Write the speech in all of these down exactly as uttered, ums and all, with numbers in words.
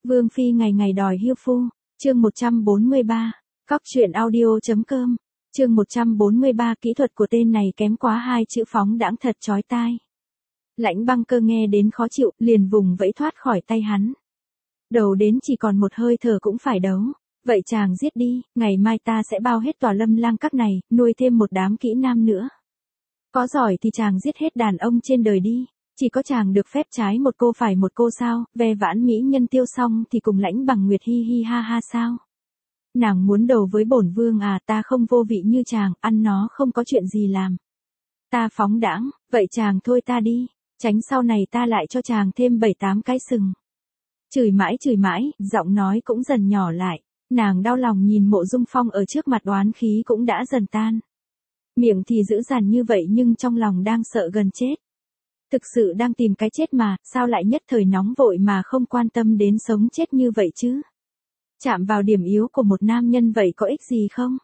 Vương phi ngày ngày đòi hiêu phu, chương một trăm bốn mươi ba, cóc truyện audio.com, chương một trăm bốn mươi ba kỹ thuật của tên này kém quá hai chữ phóng đãng thật chói tai. Lãnh Băng Cơ nghe đến khó chịu, liền vùng vẫy thoát khỏi tay hắn. Đầu đến chỉ còn một hơi thở cũng phải đấu, vậy chàng giết đi, ngày mai ta sẽ bao hết tòa Lâm Lang các này, nuôi thêm một đám kỹ nam nữa. Có giỏi thì chàng giết hết đàn ông trên đời đi. Chỉ có chàng được phép trái một cô phải một cô sao, ve vãn mỹ nhân tiêu xong thì cùng Lãnh Bằng Nguyệt hi hi ha ha sao. Nàng muốn đầu với bổn vương à, ta không vô vị như chàng, ăn nó không có chuyện gì làm. Ta phóng đãng, vậy chàng thôi ta đi, tránh sau này ta lại cho chàng thêm bảy tám cái sừng. Chửi mãi chửi mãi, giọng nói cũng dần nhỏ lại, nàng đau lòng nhìn Mộ Dung Phong ở trước mặt oán khí cũng đã dần tan. Miệng thì dữ dằn như vậy nhưng trong lòng đang sợ gần chết. Thực sự đang tìm cái chết mà, sao lại nhất thời nóng vội mà không quan tâm đến sống chết như vậy chứ? Chạm vào điểm yếu của một nam nhân vậy có ích gì không?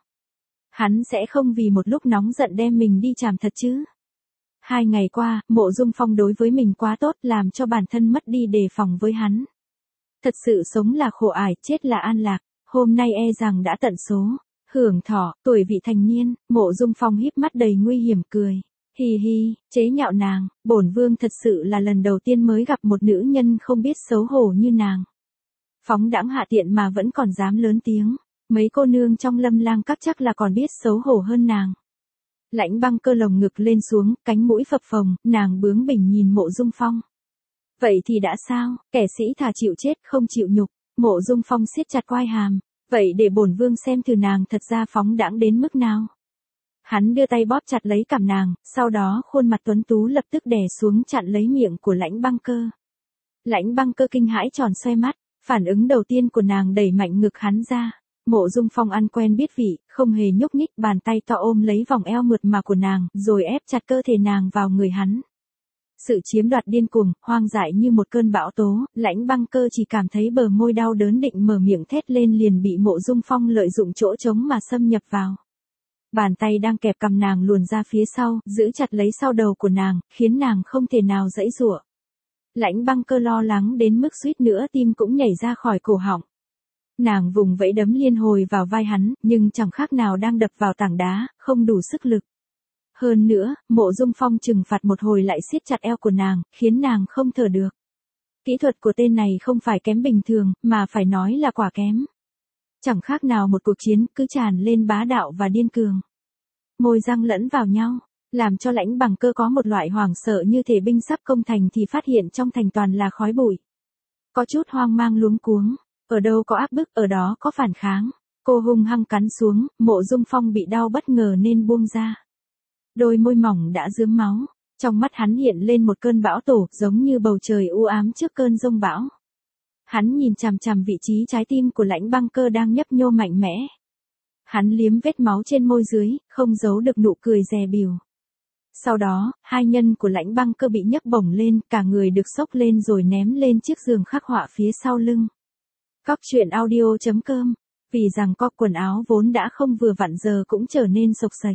Hắn sẽ không vì một lúc nóng giận đem mình đi chàm thật chứ? Hai ngày qua, Mộ Dung Phong đối với mình quá tốt làm cho bản thân mất đi đề phòng với hắn. Thật sự sống là khổ ải, chết là an lạc, hôm nay e rằng đã tận số. Hưởng thọ, tuổi vị thành niên, Mộ Dung Phong híp mắt đầy nguy hiểm cười. Hi hi, chế nhạo nàng, bổn vương thật sự là lần đầu tiên mới gặp một nữ nhân không biết xấu hổ như nàng. Phóng đãng hạ tiện mà vẫn còn dám lớn tiếng, mấy cô nương trong Lâm Lang các chắc là còn biết xấu hổ hơn nàng. Lãnh Băng Cơ lồng ngực lên xuống, cánh mũi phập phồng, nàng bướng bỉnh nhìn Mộ Dung Phong. Vậy thì đã sao, kẻ sĩ thà chịu chết không chịu nhục, Mộ Dung Phong siết chặt quai hàm, vậy để bổn vương xem thử nàng thật ra phóng đãng đến mức nào. Hắn đưa tay bóp chặt lấy cằm nàng, sau đó khuôn mặt tuấn tú lập tức đè xuống chặn lấy miệng của Lãnh Băng Cơ. Lãnh Băng Cơ kinh hãi tròn xoe mắt, phản ứng đầu tiên của nàng đẩy mạnh ngực hắn ra. Mộ Dung Phong ăn quen biết vị, không hề nhúc nhích, bàn tay to ôm lấy vòng eo mượt mà của nàng, rồi ép chặt cơ thể nàng vào người hắn. Sự chiếm đoạt điên cuồng, hoang dại như một cơn bão tố, Lãnh Băng Cơ chỉ cảm thấy bờ môi đau đớn định mở miệng thét lên liền bị Mộ Dung Phong lợi dụng chỗ trống mà xâm nhập vào. Bàn tay đang kẹp cằm nàng luồn ra phía sau, giữ chặt lấy sau đầu của nàng, khiến nàng không thể nào giãy giụa. Lãnh Băng Cơ lo lắng đến mức suýt nữa tim cũng nhảy ra khỏi cổ họng. Nàng vùng vẫy đấm liên hồi vào vai hắn, nhưng chẳng khác nào đang đập vào tảng đá, không đủ sức lực. Hơn nữa, Mộ Dung Phong trừng phạt một hồi lại siết chặt eo của nàng, khiến nàng không thở được. Kỹ thuật của tên này không phải kém bình thường, mà phải nói là quả kém. Chẳng khác nào một cuộc chiến cứ tràn lên bá đạo và điên cường. Môi răng lẫn vào nhau, làm cho Lãnh Băng Cơ có một loại hoảng sợ như thể binh sắp công thành thì phát hiện trong thành toàn là khói bụi. Có chút hoang mang luống cuống, ở đâu có áp bức ở đó có phản kháng. Cô hung hăng cắn xuống, Mộ Dung Phong bị đau bất ngờ nên buông ra. Đôi môi mỏng đã rướm máu, trong mắt hắn hiện lên một cơn bão tổ giống như bầu trời u ám trước cơn giông bão. Hắn nhìn chằm chằm vị trí trái tim của Lãnh Băng Cơ đang nhấp nhô mạnh mẽ. Hắn liếm vết máu trên môi dưới, không giấu được nụ cười dè bỉu. Sau đó, hai nhân của Lãnh Băng Cơ bị nhấc bổng lên, cả người được xốc lên rồi ném lên chiếc giường khắc họa phía sau lưng. Cóc truyện audio.com, vì rằng có quần áo vốn đã không vừa vặn giờ cũng trở nên xộc xệch.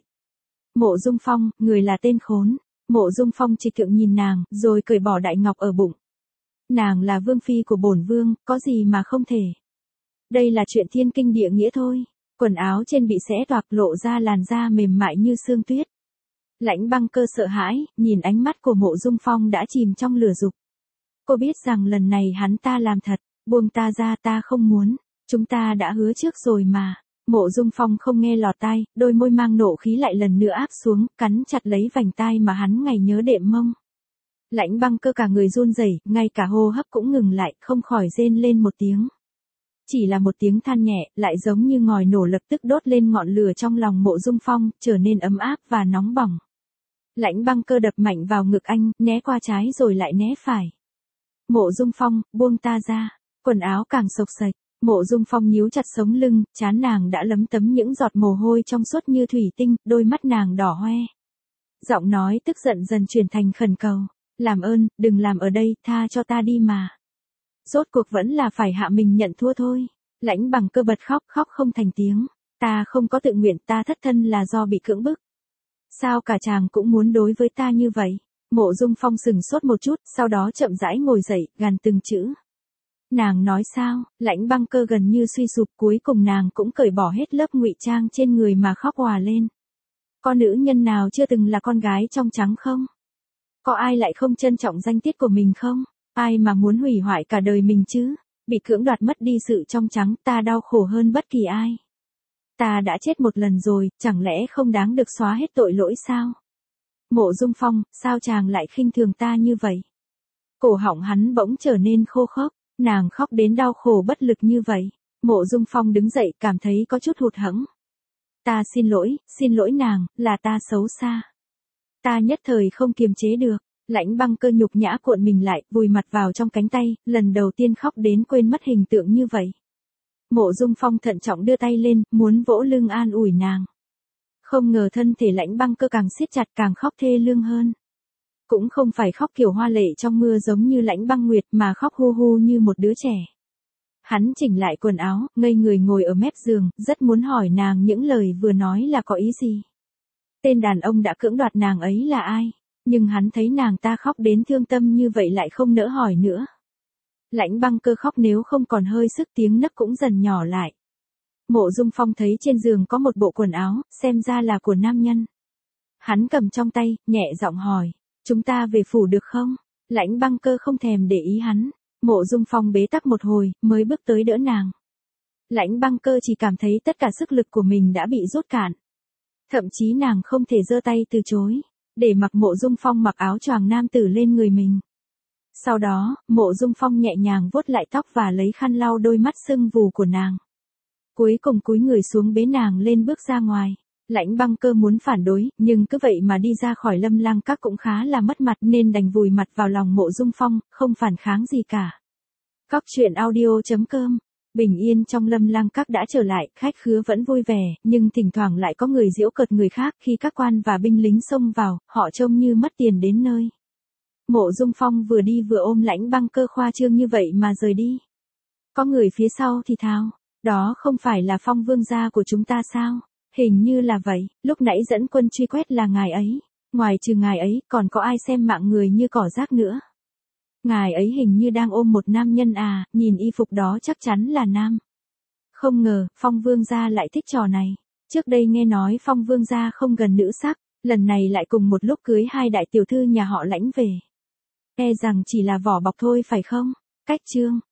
Mộ Dung Phong, người là tên khốn. Mộ Dung Phong trịch thượng nhìn nàng, rồi cởi bỏ đại ngọc ở bụng. Nàng là vương phi của bổn vương, có gì mà không thể. Đây là chuyện thiên kinh địa nghĩa thôi. Quần áo trên bị xé toạc lộ ra làn da mềm mại như sương tuyết. Lãnh Băng Cơ sợ hãi, nhìn ánh mắt của Mộ Dung Phong đã chìm trong lửa dục. Cô biết rằng lần này hắn ta làm thật, buông ta ra, ta không muốn, chúng ta đã hứa trước rồi mà. Mộ Dung Phong không nghe lọt tai, đôi môi mang nộ khí lại lần nữa áp xuống, cắn chặt lấy vành tai mà hắn ngày nhớ đệm mông. Lãnh Băng Cơ cả người run rẩy, ngay cả hô hấp cũng ngừng lại, không khỏi rên lên một tiếng. Chỉ là một tiếng than nhẹ, lại giống như ngòi nổ lập tức đốt lên ngọn lửa trong lòng Mộ Dung Phong, trở nên ấm áp và nóng bỏng. Lãnh Băng Cơ đập mạnh vào ngực anh, né qua trái rồi lại né phải. Mộ Dung Phong, buông ta ra, quần áo càng xộc xệch. Mộ Dung Phong nhíu chặt sống lưng, trán nàng đã lấm tấm những giọt mồ hôi trong suốt như thủy tinh, đôi mắt nàng đỏ hoe. Giọng nói tức giận dần chuyển thành khẩn cầu, làm ơn, đừng làm ở đây, tha cho ta đi mà. Rốt cuộc vẫn là phải hạ mình nhận thua thôi. Lãnh Băng Cơ bật khóc, khóc không thành tiếng. Ta không có tự nguyện, ta thất thân là do bị cưỡng bức. Sao cả chàng cũng muốn đối với ta như vậy? Mộ Dung Phong sừng sốt một chút, sau đó chậm rãi ngồi dậy, gằn từng chữ. Nàng nói sao, Lãnh Băng Cơ gần như suy sụp, cuối cùng nàng cũng cởi bỏ hết lớp ngụy trang trên người mà khóc òa lên. Có nữ nhân nào chưa từng là con gái trong trắng không? Có ai lại không trân trọng danh tiết của mình không? Ai mà muốn hủy hoại cả đời mình chứ? Bị cưỡng đoạt mất đi sự trong trắng, ta đau khổ hơn bất kỳ ai. Ta đã chết một lần rồi, chẳng lẽ không đáng được xóa hết tội lỗi sao? Mộ Dung Phong, sao chàng lại khinh thường ta như vậy? Cổ họng hắn bỗng trở nên khô khốc, nàng khóc đến đau khổ bất lực như vậy. Mộ Dung Phong đứng dậy, cảm thấy có chút hụt hẫng. Ta xin lỗi, xin lỗi nàng, là ta xấu xa. Ta nhất thời không kiềm chế được. Lãnh Băng Cơ nhục nhã cuộn mình lại, vùi mặt vào trong cánh tay, lần đầu tiên khóc đến quên mất hình tượng như vậy. Mộ Dung Phong thận trọng đưa tay lên, muốn vỗ lưng an ủi nàng. Không ngờ thân thể Lãnh Băng Cơ càng siết chặt, càng khóc thê lương hơn. Cũng không phải khóc kiểu hoa lệ trong mưa giống như Lãnh Băng Nguyệt, mà khóc hu hu như một đứa trẻ. Hắn chỉnh lại quần áo, ngây người ngồi ở mép giường, rất muốn hỏi nàng những lời vừa nói là có ý gì. Tên đàn ông đã cưỡng đoạt nàng ấy là ai? Nhưng hắn thấy nàng ta khóc đến thương tâm như vậy lại không nỡ hỏi nữa. Lãnh Băng Cơ khóc nếu không còn hơi sức, tiếng nấc cũng dần nhỏ lại. Mộ Dung Phong thấy trên giường có một bộ quần áo, xem ra là của nam nhân. Hắn cầm trong tay, nhẹ giọng hỏi, chúng ta về phủ được không? Lãnh Băng Cơ không thèm để ý hắn. Mộ Dung Phong bế tắc một hồi, mới bước tới đỡ nàng. Lãnh Băng Cơ chỉ cảm thấy tất cả sức lực của mình đã bị rút cạn. Thậm chí nàng không thể giơ tay từ chối, để mặc Mộ Dung Phong mặc áo choàng nam tử lên người mình. Sau đó, Mộ Dung Phong nhẹ nhàng vuốt lại tóc và lấy khăn lau đôi mắt sưng vù của nàng. Cuối cùng cúi người xuống bế nàng lên bước ra ngoài. Lãnh Băng Cơ muốn phản đối, nhưng cứ vậy mà đi ra khỏi Lâm Lang Các cũng khá là mất mặt nên đành vùi mặt vào lòng Mộ Dung Phong, không phản kháng gì cả. Cóc truyện audio chấm com. Bình yên trong Lâm Lang Các đã trở lại, khách khứa vẫn vui vẻ, nhưng thỉnh thoảng lại có người giễu cợt người khác. Khi các quan và binh lính xông vào, họ trông như mất tiền đến nơi. Mộ Dung Phong vừa đi vừa ôm Lãnh Băng Cơ khoa trương như vậy mà rời đi. Có người phía sau thì thào, đó không phải là Phong vương gia của chúng ta sao? Hình như là vậy, lúc nãy dẫn quân truy quét là ngài ấy. Ngoài trừ ngài ấy, còn có ai xem mạng người như cỏ rác nữa? Ngài ấy hình như đang ôm một nam nhân à, nhìn y phục đó chắc chắn là nam. Không ngờ, Phong vương gia lại thích trò này. Trước đây nghe nói Phong vương gia không gần nữ sắc, lần này lại cùng một lúc cưới hai đại tiểu thư nhà họ Lãnh về. E rằng chỉ là vỏ bọc thôi phải không? Cách chương